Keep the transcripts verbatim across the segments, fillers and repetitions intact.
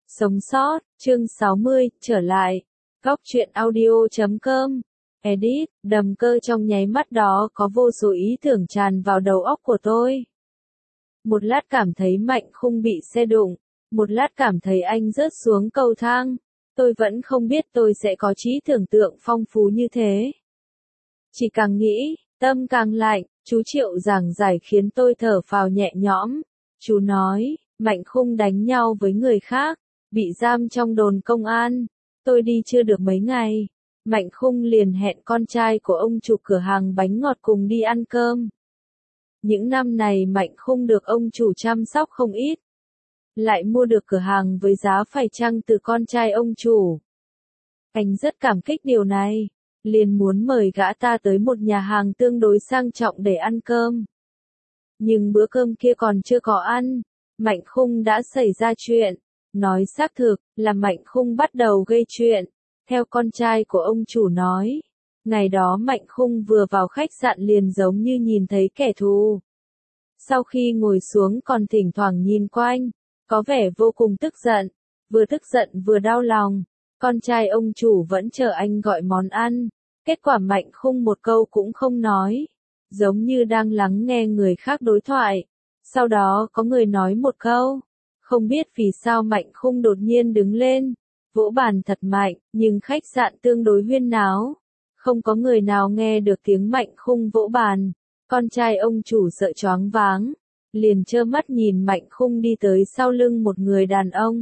Sống sót, chương sáu mươi, trở lại. Góc truyện audio chấm com. Edit, đầm cơ trong nháy mắt đó có vô số ý tưởng tràn vào đầu óc của tôi. Một lát cảm thấy Mạnh Khung bị xe đụng, một lát cảm thấy anh rớt xuống cầu thang. Tôi vẫn không biết tôi sẽ có trí tưởng tượng phong phú như thế. Chỉ càng nghĩ, tâm càng lạnh, chú Triệu giảng giải khiến tôi thở phào nhẹ nhõm. Chú nói, Mạnh Khung đánh nhau với người khác, bị giam trong đồn công an. Tôi đi chưa được mấy ngày, Mạnh Khung liền hẹn con trai của ông chủ cửa hàng bánh ngọt cùng đi ăn cơm. Những năm này Mạnh Khung được ông chủ chăm sóc không ít, lại mua được cửa hàng với giá phải chăng từ con trai ông chủ. Anh rất cảm kích điều này, liền muốn mời gã ta tới một nhà hàng tương đối sang trọng để ăn cơm. Nhưng bữa cơm kia còn chưa có ăn, Mạnh Khung đã xảy ra chuyện. Nói xác thực, là Mạnh Khung bắt đầu gây chuyện. Theo con trai của ông chủ nói, ngày đó Mạnh Khung vừa vào khách sạn liền giống như nhìn thấy kẻ thù. Sau khi ngồi xuống còn thỉnh thoảng nhìn quanh, có vẻ vô cùng tức giận, vừa tức giận vừa đau lòng. Con trai ông chủ vẫn chờ anh gọi món ăn, kết quả Mạnh Khung một câu cũng không nói, giống như đang lắng nghe người khác đối thoại. Sau đó có người nói một câu. Không biết vì sao Mạnh Khung đột nhiên đứng lên, vỗ bàn thật mạnh, nhưng khách sạn tương đối huyên náo. Không có người nào nghe được tiếng Mạnh Khung vỗ bàn. Con trai ông chủ sợ choáng váng, liền trơ mắt nhìn Mạnh Khung đi tới sau lưng một người đàn ông.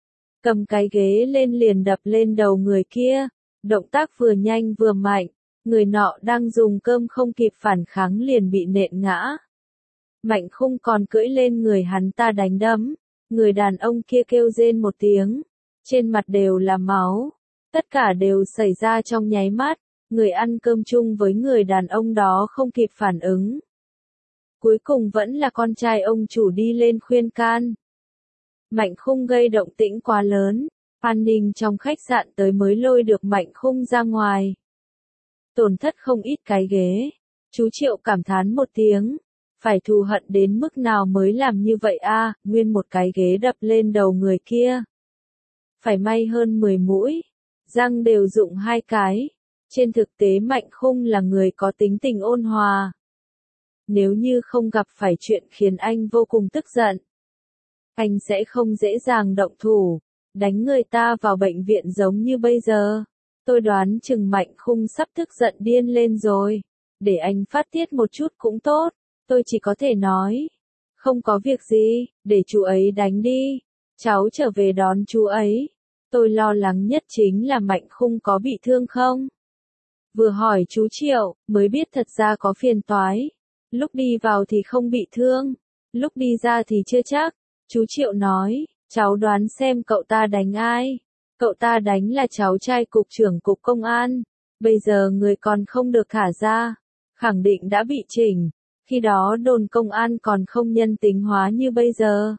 Cầm cái ghế lên liền đập lên đầu người kia, động tác vừa nhanh vừa mạnh, người nọ đang dùng cơm không kịp phản kháng liền bị nện ngã. Mạnh Khung còn cưỡi lên người hắn ta đánh đấm. Người đàn ông kia kêu rên một tiếng, trên mặt đều là máu, tất cả đều xảy ra trong nháy mắt, người ăn cơm chung với người đàn ông đó không kịp phản ứng. Cuối cùng vẫn là con trai ông chủ đi lên khuyên can. Mạnh Khung gây động tĩnh quá lớn, an ninh trong khách sạn tới mới lôi được Mạnh Khung ra ngoài. Tổn thất không ít cái ghế, chú Triệu cảm thán một tiếng. Phải thù hận đến mức nào mới làm như vậy a, à, nguyên một cái ghế đập lên đầu người kia. Phải may hơn mười mũi, răng đều rụng hai cái. Trên thực tế Mạnh Khung là người có tính tình ôn hòa. Nếu như không gặp phải chuyện khiến anh vô cùng tức giận, anh sẽ không dễ dàng động thủ, đánh người ta vào bệnh viện giống như bây giờ. Tôi đoán chừng Mạnh Khung sắp tức giận điên lên rồi, để anh phát tiết một chút cũng tốt. Tôi chỉ có thể nói, không có việc gì, để chú ấy đánh đi, cháu trở về đón chú ấy. Tôi lo lắng nhất chính là Mạnh Khung có bị thương không? Vừa hỏi chú Triệu, mới biết thật ra có phiền toái. Lúc đi vào thì không bị thương, lúc đi ra thì chưa chắc. Chú Triệu nói, cháu đoán xem cậu ta đánh ai? Cậu ta đánh là cháu trai cục trưởng cục công an. Bây giờ người còn không được thả ra, khẳng định đã bị chỉnh. Khi đó đồn công an còn không nhân tính hóa như bây giờ.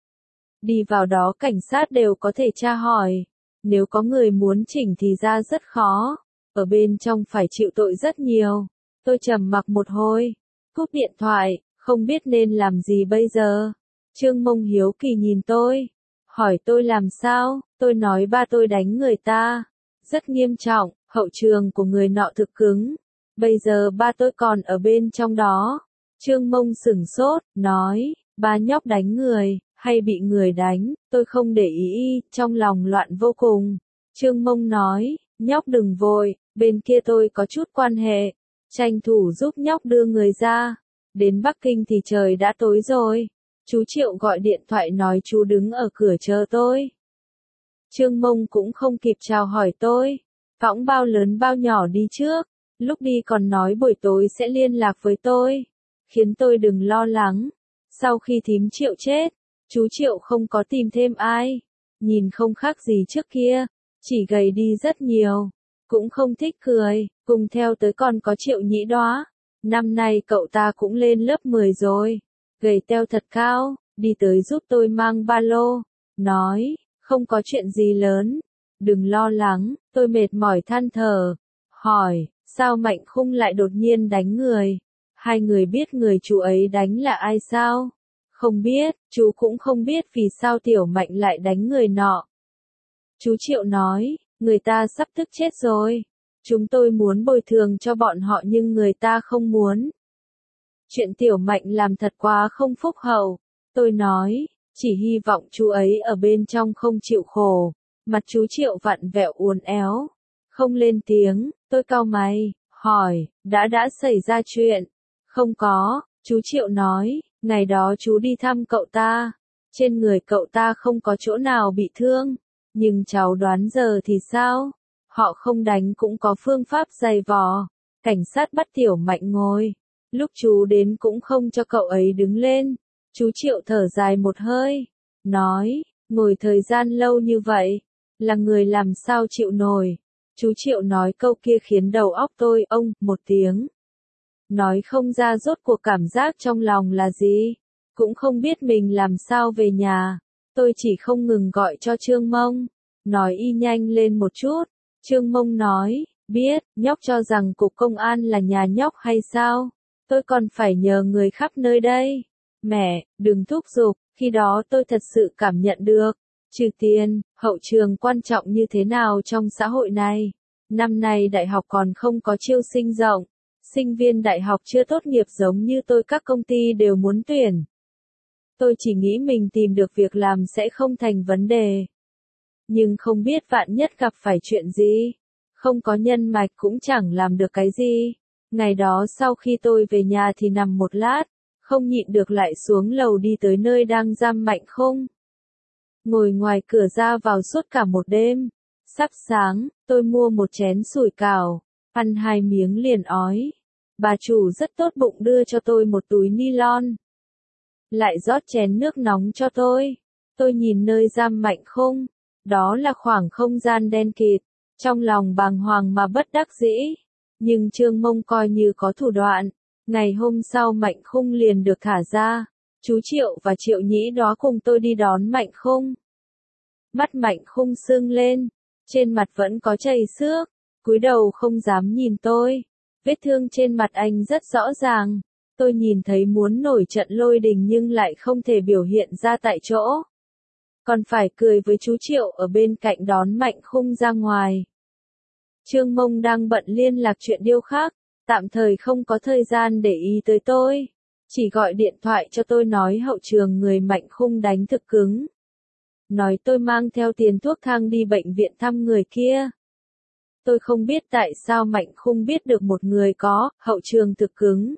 Đi vào đó cảnh sát đều có thể tra hỏi. Nếu có người muốn chỉnh thì ra rất khó. Ở bên trong phải chịu tội rất nhiều. Tôi trầm mặc một hồi, cúp điện thoại, không biết nên làm gì bây giờ. Trương Mông hiếu kỳ nhìn tôi, hỏi tôi làm sao. Tôi nói ba tôi đánh người ta, rất nghiêm trọng, hậu trường của người nọ thực cứng. Bây giờ ba tôi còn ở bên trong đó. Trương Mông sửng sốt, nói, ba nhóc đánh người, hay bị người đánh, tôi không để ý, trong lòng loạn vô cùng. Trương Mông nói, nhóc đừng vội, bên kia tôi có chút quan hệ, tranh thủ giúp nhóc đưa người ra. Đến Bắc Kinh thì trời đã tối rồi. Chú Triệu gọi điện thoại nói chú đứng ở cửa chờ tôi. Trương Mông cũng không kịp chào hỏi tôi, phóng bao lớn bao nhỏ đi trước, lúc đi còn nói buổi tối sẽ liên lạc với tôi. Khiến tôi đừng lo lắng. Sau khi thím Triệu chết, chú Triệu không có tìm thêm ai. Nhìn không khác gì trước kia, chỉ gầy đi rất nhiều. Cũng không thích cười, cùng theo tới còn có Triệu Nhĩ Đóa. Năm nay cậu ta cũng lên lớp mười rồi. Gầy teo thật cao, đi tới giúp tôi mang ba lô. Nói, không có chuyện gì lớn. Đừng lo lắng, tôi mệt mỏi than thở. Hỏi, sao Mạnh Khung lại đột nhiên đánh người? Hai người biết người chú ấy đánh là ai sao? Không biết, chú cũng không biết vì sao Tiểu Mạnh lại đánh người nọ. Chú Triệu nói, người ta sắp tức chết rồi. Chúng tôi muốn bồi thường cho bọn họ nhưng người ta không muốn. Chuyện Tiểu Mạnh làm thật quá không phúc hậu. Tôi nói, chỉ hy vọng chú ấy ở bên trong không chịu khổ. Mặt chú Triệu vặn vẹo uốn éo. Không lên tiếng, tôi cau mày, hỏi, đã đã xảy ra chuyện. Không có, chú Triệu nói, ngày đó chú đi thăm cậu ta. Trên người cậu ta không có chỗ nào bị thương. Nhưng cháu đoán giờ thì sao? Họ không đánh cũng có phương pháp dày vò. Cảnh sát bắt Tiểu Mạnh ngồi. Lúc chú đến cũng không cho cậu ấy đứng lên. Chú Triệu thở dài một hơi. Nói, ngồi thời gian lâu như vậy. Là người làm sao chịu nổi. Chú Triệu nói câu kia khiến đầu óc tôi ông một tiếng. Nói không ra rốt cuộc cảm giác trong lòng là gì. Cũng không biết mình làm sao về nhà. Tôi chỉ không ngừng gọi cho Trương Mông. Nói y nhanh lên một chút. Trương Mông nói, biết, nhóc cho rằng cục công an là nhà nhóc hay sao? Tôi còn phải nhờ người khắp nơi đây. Mẹ, đừng thúc giục, khi đó tôi thật sự cảm nhận được. Trừ tiền, hậu trường quan trọng như thế nào trong xã hội này. Năm nay đại học còn không có chiêu sinh rộng. Sinh viên đại học chưa tốt nghiệp giống như tôi các công ty đều muốn tuyển. Tôi chỉ nghĩ mình tìm được việc làm sẽ không thành vấn đề. Nhưng không biết vạn nhất gặp phải chuyện gì. Không có nhân mạch cũng chẳng làm được cái gì. Ngày đó sau khi tôi về nhà thì nằm một lát. Không nhịn được lại xuống lầu đi tới nơi đang giam Mạnh Khung. Ngồi ngoài cửa ra vào suốt cả một đêm. Sắp sáng, tôi mua một chén sủi cảo. Ăn hai miếng liền ói. Bà chủ rất tốt bụng đưa cho tôi một túi ni-lon. Lại rót chén nước nóng cho tôi. Tôi nhìn nơi giam Mạnh Khung. Đó là khoảng không gian đen kịt. Trong lòng bàng hoàng mà bất đắc dĩ. Nhưng Trương Mông coi như có thủ đoạn. Ngày hôm sau Mạnh Khung liền được thả ra. Chú Triệu và Triệu Nhĩ đó cùng tôi đi đón Mạnh Khung. Mắt Mạnh Khung sưng lên. Trên mặt vẫn có chảy xước. Cúi đầu không dám nhìn tôi. Vết thương trên mặt anh rất rõ ràng. Tôi nhìn thấy muốn nổi trận lôi đình nhưng lại không thể biểu hiện ra tại chỗ. Còn phải cười với chú Triệu ở bên cạnh đón Mạnh Khung ra ngoài. Trương Mông đang bận liên lạc chuyện điêu khắc, tạm thời không có thời gian để ý tới tôi. Chỉ gọi điện thoại cho tôi nói hậu trường người Mạnh Khung đánh thực cứng. Nói tôi mang theo tiền thuốc thang đi bệnh viện thăm người kia. Tôi không biết tại sao Mạnh Khung biết được một người có hậu trường thực cứng.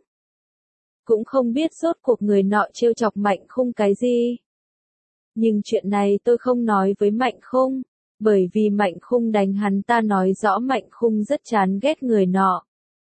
Cũng không biết rốt cuộc người nọ trêu chọc Mạnh Khung cái gì. Nhưng chuyện này tôi không nói với Mạnh Khung, bởi vì Mạnh Khung đánh hắn ta nói rõ Mạnh Khung rất chán ghét người nọ.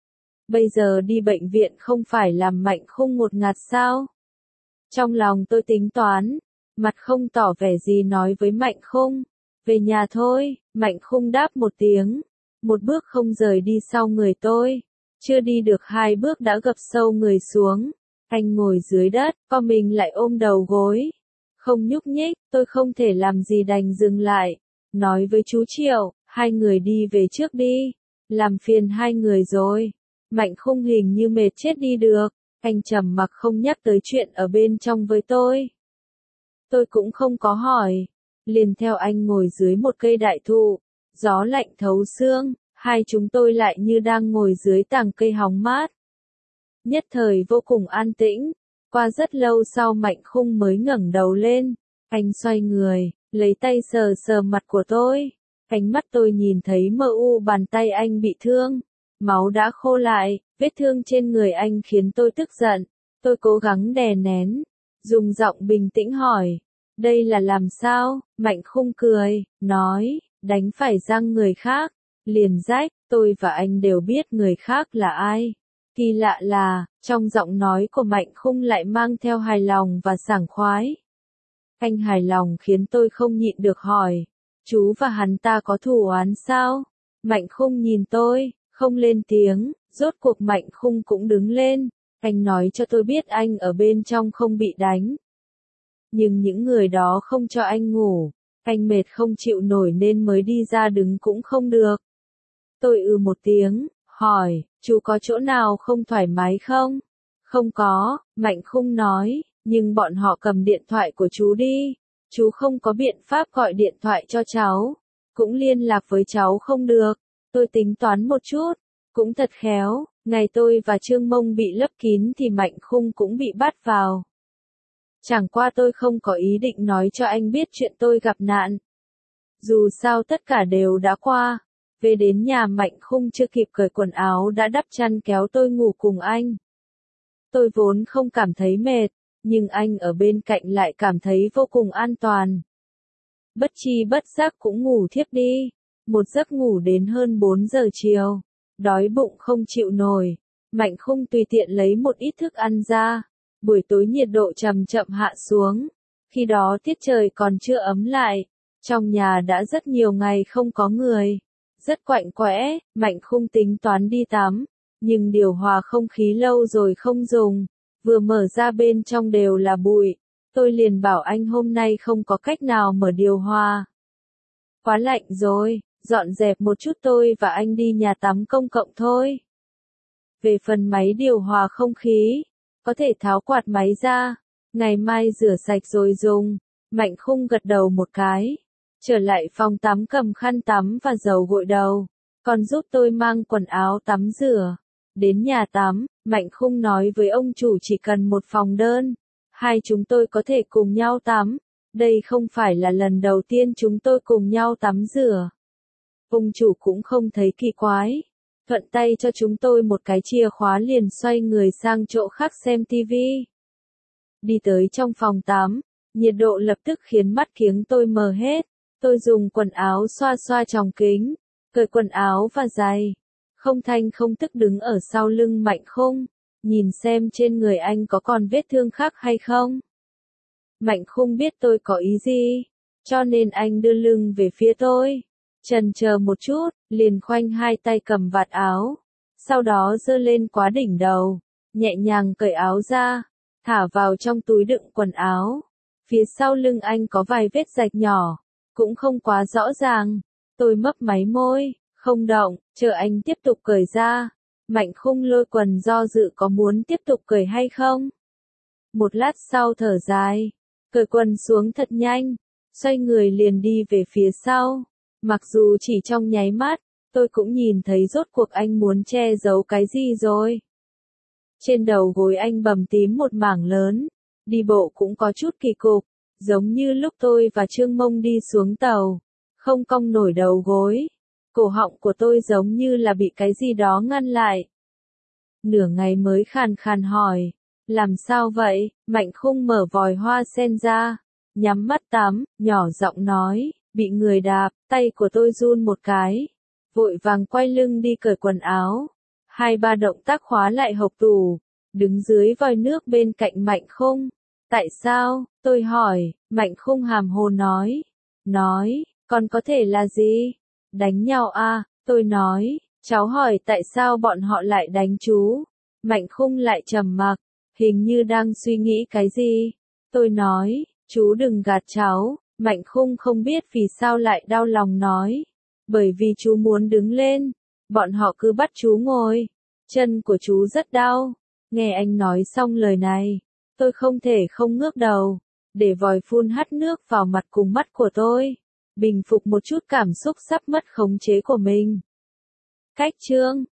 Bây giờ đi bệnh viện không phải làm Mạnh Khung ngột ngạt sao? Trong lòng tôi tính toán, mặt không tỏ vẻ gì nói với Mạnh Khung, về nhà thôi. Mạnh Khung đáp một tiếng, một bước không rời đi sau người tôi. Chưa đi được hai bước đã gập sâu người xuống. Anh ngồi dưới đất, co mình lại ôm đầu gối. Không nhúc nhích, tôi không thể làm gì đành dừng lại. Nói với chú Triệu, hai người đi về trước đi. Làm phiền hai người rồi. Mạnh Khung hình như mệt chết đi được. Anh trầm mặc không nhắc tới chuyện ở bên trong với tôi. Tôi cũng không có hỏi. Liền theo anh ngồi dưới một cây đại thụ. Gió lạnh thấu xương. Hai chúng tôi lại như đang ngồi dưới tàng cây hóng mát. Nhất thời vô cùng an tĩnh. Qua rất lâu sau Mạnh Khung mới ngẩng đầu lên. Anh xoay người, lấy tay sờ sờ mặt của tôi. Ánh mắt tôi nhìn thấy mờ u bàn tay anh bị thương. Máu đã khô lại, vết thương trên người anh khiến tôi tức giận. Tôi cố gắng đè nén. Dùng giọng bình tĩnh hỏi. Đây là làm sao? Mạnh Khung cười, nói, đánh phải răng người khác. Liền rách, tôi và anh đều biết người khác là ai. Kỳ lạ là, trong giọng nói của Mạnh Khung lại mang theo hài lòng và sảng khoái. Anh hài lòng khiến tôi không nhịn được hỏi. Chú và hắn ta có thù oán sao? Mạnh Khung nhìn tôi, không lên tiếng. Rốt cuộc Mạnh Khung cũng đứng lên. Anh nói cho tôi biết anh ở bên trong không bị đánh. Nhưng những người đó không cho anh ngủ. Anh mệt không chịu nổi nên mới đi ra đứng cũng không được. Tôi ừ một tiếng, hỏi, chú có chỗ nào không thoải mái không? Không có, Mạnh Khung nói, nhưng bọn họ cầm điện thoại của chú đi. Chú không có biện pháp gọi điện thoại cho cháu. cũng liên lạc với cháu không được. Tôi tính toán một chút, cũng thật khéo, ngày tôi và Trương Mông bị lấp kín thì Mạnh Khung cũng bị bắt vào. Chẳng qua tôi không có ý định nói cho anh biết chuyện tôi gặp nạn. Dù sao tất cả đều đã qua. Về đến nhà Mạnh Khung chưa kịp cởi quần áo đã đắp chăn kéo tôi ngủ cùng anh. Tôi vốn không cảm thấy mệt, nhưng anh ở bên cạnh lại cảm thấy vô cùng an toàn. Bất chi bất giác cũng ngủ thiếp đi. Một giấc ngủ đến hơn bốn giờ chiều. Đói bụng không chịu nổi. Mạnh Khung tùy tiện lấy một ít thức ăn ra. Buổi tối nhiệt độ chậm chậm hạ xuống. Khi đó tiết trời còn chưa ấm lại. Trong nhà đã rất nhiều ngày không có người. Rất quạnh quẽ, Mạnh Khung tính toán đi tắm. Nhưng điều hòa không khí lâu rồi không dùng. Vừa mở ra bên trong đều là bụi. Tôi liền bảo anh hôm nay không có cách nào mở điều hòa. Quá lạnh rồi, dọn dẹp một chút tôi và anh đi nhà tắm công cộng thôi. Về phần máy điều hòa không khí, có thể tháo quạt máy ra, ngày mai rửa sạch rồi dùng. Mạnh Khung gật đầu một cái. Trở lại phòng tắm cầm khăn tắm và dầu gội đầu. Còn giúp tôi mang quần áo tắm rửa. Đến nhà tắm, Mạnh Khung nói với ông chủ chỉ cần một phòng đơn. Hai chúng tôi có thể cùng nhau tắm. Đây không phải là lần đầu tiên chúng tôi cùng nhau tắm rửa. Ông chủ cũng không thấy kỳ quái. Thuận tay cho chúng tôi một cái chìa khóa liền xoay người sang chỗ khác xem tivi. Đi tới trong phòng tắm, nhiệt độ lập tức khiến mắt kiếng tôi mờ hết. Tôi dùng quần áo xoa xoa tròng kính, cởi quần áo và giày. Không thanh không tức đứng ở sau lưng Mạnh Khung, nhìn xem trên người anh có còn vết thương khác hay không. Mạnh Khung biết tôi có ý gì, cho nên anh đưa lưng về phía tôi. Chần chờ một chút, liền khoanh hai tay cầm vạt áo. Sau đó giơ lên quá đỉnh đầu, nhẹ nhàng cởi áo ra, thả vào trong túi đựng quần áo. Phía sau lưng anh có vài vết rạch nhỏ, cũng không quá rõ ràng. Tôi mấp máy môi, không động, chờ anh tiếp tục cởi ra. Mạnh Khung lôi quần do dự có muốn tiếp tục cởi hay không. Một lát sau thở dài, cởi quần xuống thật nhanh, xoay người liền đi về phía sau. Mặc dù chỉ trong nháy mắt, tôi cũng nhìn thấy rốt cuộc anh muốn che giấu cái gì rồi. Trên đầu gối anh bầm tím một mảng lớn, đi bộ cũng có chút kỳ cục, giống như lúc tôi và Trương Mông đi xuống tàu, không cong nổi đầu gối. Cổ họng của tôi giống như là bị cái gì đó ngăn lại. Nửa ngày mới khàn khàn hỏi, làm sao vậy? Mạnh Khung mở vòi hoa sen ra, nhắm mắt tắm, nhỏ giọng nói, bị người đạp, tay của tôi run một cái, vội vàng quay lưng đi cởi quần áo. Hai ba động tác khóa lại hộc tủ, đứng dưới vòi nước bên cạnh Mạnh Khung. Tại sao? Tôi hỏi. Mạnh Khung hàm hồ nói. Nói, còn có thể là gì? Đánh nhau à? Tôi nói. Cháu hỏi tại sao bọn họ lại đánh chú? Mạnh Khung lại trầm mặc, hình như đang suy nghĩ cái gì. Tôi nói, chú đừng gạt cháu. Mạnh Khung không biết vì sao lại đau lòng nói. Bởi vì chú muốn đứng lên, bọn họ cứ bắt chú ngồi. Chân của chú rất đau. Nghe anh nói xong lời này, tôi không thể không ngước đầu, để vòi phun hắt nước vào mặt cùng mắt của tôi, bình phục một chút cảm xúc sắp mất khống chế của mình. Cách chương